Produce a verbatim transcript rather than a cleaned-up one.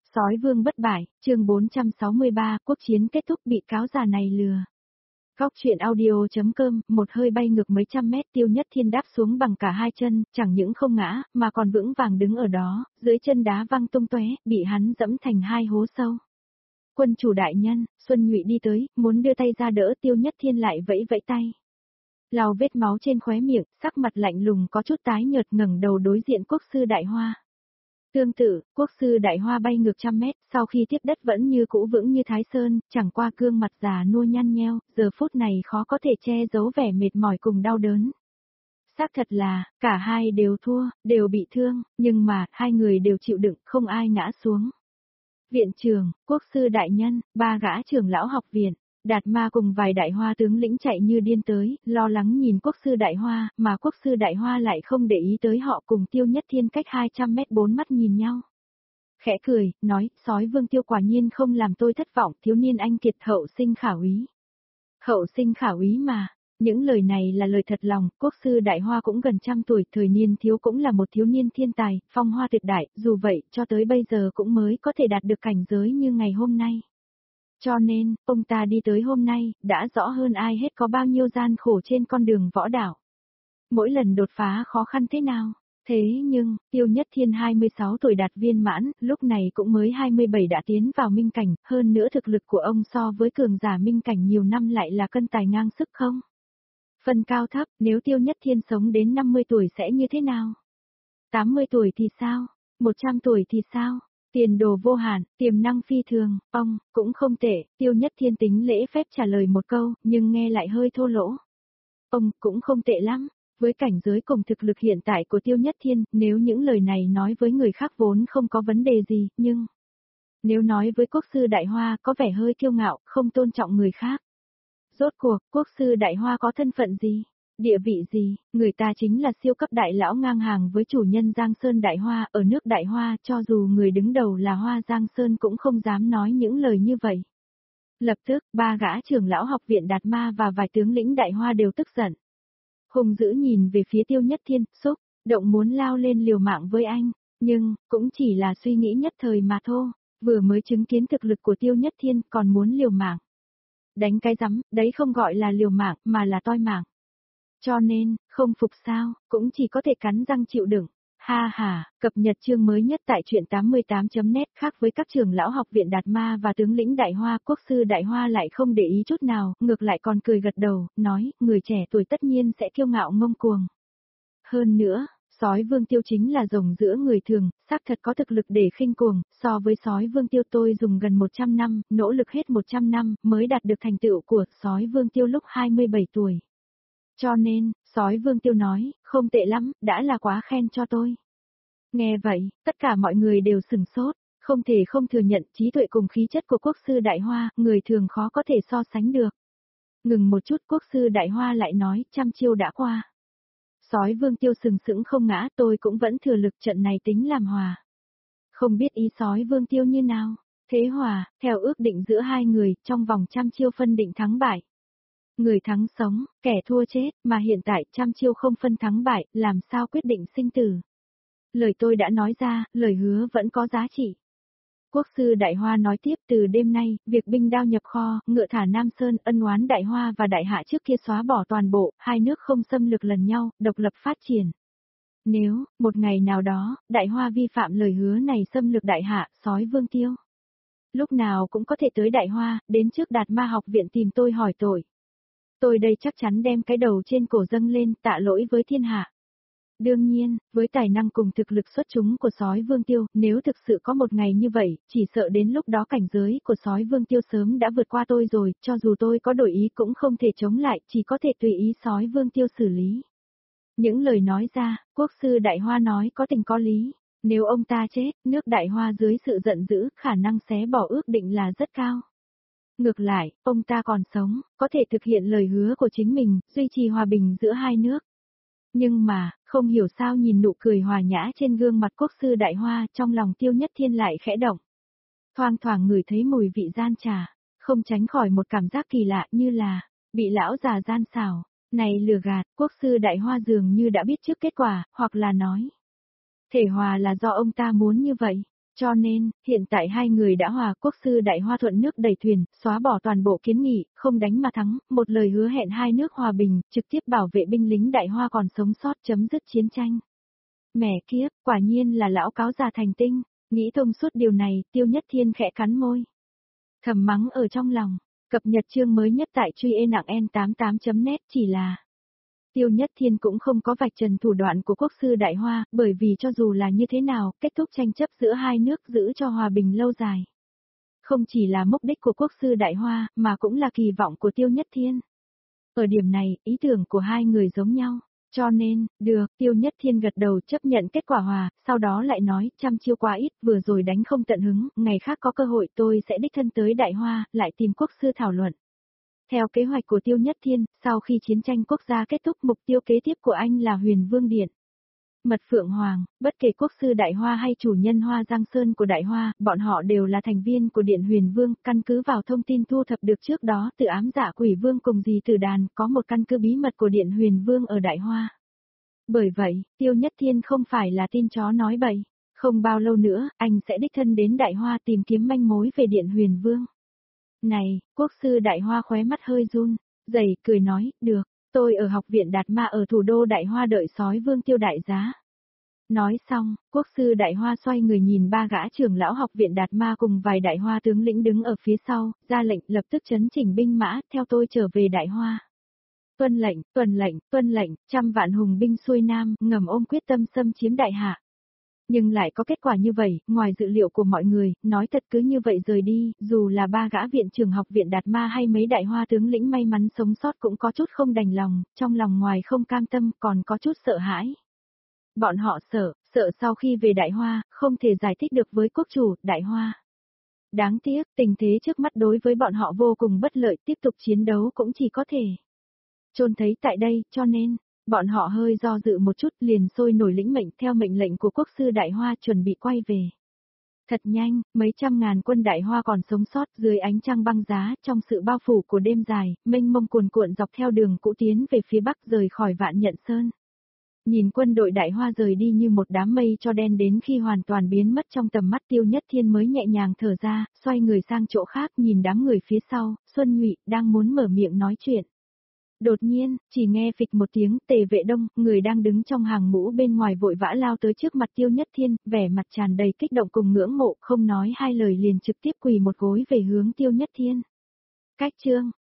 Sói vương bất bại, chương bốn trăm sáu mươi ba, quốc chiến kết thúc bị cáo già này lừa. Góc truyện audio.com, một hơi bay ngược mấy trăm mét Tiêu Nhất Thiên đáp xuống bằng cả hai chân, chẳng những không ngã, mà còn vững vàng đứng ở đó, dưới chân đá văng tung tóe, bị hắn dẫm thành hai hố sâu. Quân chủ đại nhân, Xuân Nhụy đi tới, muốn đưa tay ra đỡ Tiêu Nhất Thiên lại vẫy vẫy tay. Lau vết máu trên khóe miệng, sắc mặt lạnh lùng có chút tái nhợt ngẩng đầu đối diện quốc sư Đại Hoa. Tương tự, quốc sư Đại Hoa bay ngược trăm mét, sau khi tiếp đất vẫn như cũ vững như Thái Sơn, chẳng qua gương mặt già nua nhăn nheo, giờ phút này khó có thể che giấu vẻ mệt mỏi cùng đau đớn. Xác thật là, cả hai đều thua, đều bị thương, nhưng mà, hai người đều chịu đựng, không ai ngã xuống. Viện trưởng, quốc sư đại nhân, ba gã trưởng lão học viện, Đạt Ma cùng vài đại hoa tướng lĩnh chạy như điên tới, lo lắng nhìn quốc sư đại hoa, mà quốc sư đại hoa lại không để ý tới họ cùng Tiêu Nhất Thiên cách hai trăm mét bốn mắt nhìn nhau. Khẽ cười, nói, sói vương Tiêu quả nhiên không làm tôi thất vọng, thiếu niên anh kiệt hậu sinh khả úy. Hậu sinh khả úy mà, những lời này là lời thật lòng, quốc sư đại hoa cũng gần trăm tuổi, thời niên thiếu cũng là một thiếu niên thiên tài, phong hoa tuyệt đại, dù vậy, cho tới bây giờ cũng mới có thể đạt được cảnh giới như ngày hôm nay. Cho nên, ông ta đi tới hôm nay, đã rõ hơn ai hết có bao nhiêu gian khổ trên con đường võ đạo. Mỗi lần đột phá khó khăn thế nào? Thế nhưng, Tiêu Nhất Thiên hai mươi sáu tuổi đạt viên mãn, lúc này cũng mới hai mươi bảy đã tiến vào minh cảnh, hơn nữa thực lực của ông so với cường giả minh cảnh nhiều năm lại là cân tài ngang sức không? Phân cao thấp, nếu Tiêu Nhất Thiên sống đến năm mươi tuổi sẽ như thế nào? tám mươi tuổi thì sao? một trăm tuổi thì sao? Tiền đồ vô hạn, tiềm năng phi thường, ông, cũng không tệ, Tiêu Nhất Thiên tính lễ phép trả lời một câu, nhưng nghe lại hơi thô lỗ. Ông, cũng không tệ lắm, với cảnh giới cùng thực lực hiện tại của Tiêu Nhất Thiên, nếu những lời này nói với người khác vốn không có vấn đề gì, nhưng... Nếu nói với quốc sư Đại Hoa có vẻ hơi kiêu ngạo, không tôn trọng người khác. Rốt cuộc, quốc sư Đại Hoa có thân phận gì? Địa vị gì, người ta chính là siêu cấp đại lão ngang hàng với chủ nhân Giang Sơn Đại Hoa, ở nước Đại Hoa, cho dù người đứng đầu là Hoa Giang Sơn cũng không dám nói những lời như vậy. Lập tức, ba gã trưởng lão học viện Đạt Ma và vài tướng lĩnh Đại Hoa đều tức giận. Hùng dữ nhìn về phía Tiêu Nhất Thiên, xúc, động muốn lao lên liều mạng với anh, nhưng, cũng chỉ là suy nghĩ nhất thời mà thôi, vừa mới chứng kiến thực lực của Tiêu Nhất Thiên còn muốn liều mạng. Đánh cái rắm, đấy không gọi là liều mạng, mà là toi mạng. Cho nên, không phục sao, cũng chỉ có thể cắn răng chịu đựng. Ha ha, cập nhật chương mới nhất tại truyện tám mươi tám chấm net khác với các trưởng lão học viện Đạt Ma và tướng lĩnh Đại Hoa, quốc sư Đại Hoa lại không để ý chút nào, ngược lại còn cười gật đầu, nói, người trẻ tuổi tất nhiên sẽ kiêu ngạo ngông cuồng. Hơn nữa, sói vương Tiêu chính là rồng giữa người thường, xác thật có thực lực để khinh cuồng, so với sói vương Tiêu tôi dùng gần một trăm năm, nỗ lực hết một trăm năm, mới đạt được thành tựu của sói vương Tiêu lúc hai mươi bảy tuổi. Cho nên, sói vương Tiêu nói, không tệ lắm, đã là quá khen cho tôi. Nghe vậy, tất cả mọi người đều sửng sốt, không thể không thừa nhận trí tuệ cùng khí chất của quốc sư Đại Hoa, người thường khó có thể so sánh được. Ngừng một chút quốc sư Đại Hoa lại nói, trăm chiêu đã qua. Sói vương Tiêu sừng sững không ngã, tôi cũng vẫn thừa lực trận này tính làm hòa. Không biết ý sói vương Tiêu như nào, thế hòa, theo ước định giữa hai người, trong vòng trăm chiêu phân định thắng bại. Người thắng sống, kẻ thua chết, mà hiện tại trăm chiêu không phân thắng bại, làm sao quyết định sinh tử. Lời tôi đã nói ra, lời hứa vẫn có giá trị. Quốc sư Đại Hoa nói tiếp, từ đêm nay, việc binh đao nhập kho, ngựa thả Nam Sơn, ân oán Đại Hoa và Đại Hạ trước kia xóa bỏ toàn bộ, hai nước không xâm lược lần nhau, độc lập phát triển. Nếu, một ngày nào đó, Đại Hoa vi phạm lời hứa này xâm lược Đại Hạ, sói vương Tiêu. Lúc nào cũng có thể tới Đại Hoa, đến trước Đạt Ma học viện tìm tôi hỏi tội. Tôi đây chắc chắn đem cái đầu trên cổ dâng lên, tạ lỗi với thiên hạ. Đương nhiên, với tài năng cùng thực lực xuất chúng của sói vương Tiêu, nếu thực sự có một ngày như vậy, chỉ sợ đến lúc đó cảnh giới của sói vương Tiêu sớm đã vượt qua tôi rồi, cho dù tôi có đổi ý cũng không thể chống lại, chỉ có thể tùy ý sói vương Tiêu xử lý. Những lời nói ra, quốc sư Đại Hoa nói có tình có lý, nếu ông ta chết, nước Đại Hoa dưới sự giận dữ, khả năng xé bỏ ước định là rất cao. Ngược lại, ông ta còn sống, có thể thực hiện lời hứa của chính mình, duy trì hòa bình giữa hai nước. Nhưng mà, không hiểu sao nhìn nụ cười hòa nhã trên gương mặt quốc sư Đại Hoa, trong lòng Tiêu Nhất Thiên lại khẽ động. Thoang thoảng ngửi thấy mùi vị gian trà, không tránh khỏi một cảm giác kỳ lạ như là, bị lão già gian xảo, này lừa gạt, quốc sư Đại Hoa dường như đã biết trước kết quả, hoặc là nói. Thể hòa là do ông ta muốn như vậy, Cho nên, hiện tại hai người đã hòa, quốc sư Đại Hoa thuận nước đẩy thuyền, xóa bỏ toàn bộ kiến nghị, không đánh mà thắng, một lời hứa hẹn hai nước hòa bình, trực tiếp bảo vệ binh lính Đại Hoa còn sống sót chấm dứt chiến tranh. Mẹ kiếp, quả nhiên là lão cáo già thành tinh, nghĩ thông suốt điều này, Tiêu Nhất Thiên khẽ cắn môi. Thầm mắng ở trong lòng, cập nhật chương mới nhất tại truy e nặng en tám tám chấm net chỉ là Tiêu Nhất Thiên cũng không có vạch trần thủ đoạn của quốc sư Đại Hoa, bởi vì cho dù là như thế nào, kết thúc tranh chấp giữa hai nước giữ cho hòa bình lâu dài. Không chỉ là mục đích của quốc sư Đại Hoa, mà cũng là kỳ vọng của Tiêu Nhất Thiên. Ở điểm này, ý tưởng của hai người giống nhau. Cho nên, được, Tiêu Nhất Thiên gật đầu chấp nhận kết quả hòa, sau đó lại nói, trăm chiêu quá ít, vừa rồi đánh không tận hứng, ngày khác có cơ hội tôi sẽ đích thân tới Đại Hoa, lại tìm quốc sư thảo luận. Theo kế hoạch của Tiêu Nhất Thiên, sau khi chiến tranh quốc gia kết thúc mục tiêu kế tiếp của anh là Huyền Vương Điện. Mật Phượng Hoàng, bất kể quốc sư Đại Hoa hay chủ nhân Hoa Giang Sơn của Đại Hoa, bọn họ đều là thành viên của Điện Huyền Vương, căn cứ vào thông tin thu thập được trước đó từ ám dạ quỷ vương cùng dì tử đàn, có một căn cứ bí mật của Điện Huyền Vương ở Đại Hoa. Bởi vậy, Tiêu Nhất Thiên không phải là tin chó nói bậy, không bao lâu nữa, anh sẽ đích thân đến Đại Hoa tìm kiếm manh mối về Điện Huyền Vương. Này, quốc sư Đại Hoa khóe mắt hơi run, dày, cười nói, được, tôi ở học viện Đạt Ma ở thủ đô Đại Hoa đợi sói vương Tiêu đại giá. Nói xong, quốc sư Đại Hoa xoay người nhìn ba gã trưởng lão học viện Đạt Ma cùng vài Đại Hoa tướng lĩnh đứng ở phía sau, ra lệnh lập tức chấn chỉnh binh mã, theo tôi trở về Đại Hoa. Tuân lệnh, tuân lệnh, tuân lệnh, trăm vạn hùng binh xuôi nam, ngầm ôm quyết tâm xâm chiếm Đại Hạ. Nhưng lại có kết quả như vậy, ngoài dự liệu của mọi người, nói thật cứ như vậy rời đi, dù là ba gã viện trưởng học viện Đạt Ma hay mấy Đại Hoa tướng lĩnh may mắn sống sót cũng có chút không đành lòng, trong lòng ngoài không cam tâm còn có chút sợ hãi. Bọn họ sợ, sợ sau khi về Đại Hoa, không thể giải thích được với quốc chủ, Đại Hoa. Đáng tiếc, tình thế trước mắt đối với bọn họ vô cùng bất lợi, tiếp tục chiến đấu cũng chỉ có thể chôn thấy tại đây, cho nên, bọn họ hơi do dự một chút liền sôi nổi lĩnh mệnh theo mệnh lệnh của quốc sư Đại Hoa chuẩn bị quay về. Thật nhanh, mấy trăm ngàn quân Đại Hoa còn sống sót dưới ánh trăng băng giá trong sự bao phủ của đêm dài, mênh mông cuồn cuộn dọc theo đường cũ tiến về phía bắc rời khỏi Vạn Nhận Sơn. Nhìn quân đội Đại Hoa rời đi như một đám mây cho đen đến khi hoàn toàn biến mất trong tầm mắt Tiêu Nhất Thiên mới nhẹ nhàng thở ra, xoay người sang chỗ khác nhìn đám người phía sau, Xuân Nhụy đang muốn mở miệng nói chuyện. Đột nhiên, chỉ nghe phịch một tiếng, Tề Vệ Đông, người đang đứng trong hàng ngũ bên ngoài vội vã lao tới trước mặt Tiêu Nhất Thiên, vẻ mặt tràn đầy kích động cùng ngưỡng mộ, không nói hai lời liền trực tiếp quỳ một gối về hướng Tiêu Nhất Thiên. Cách chương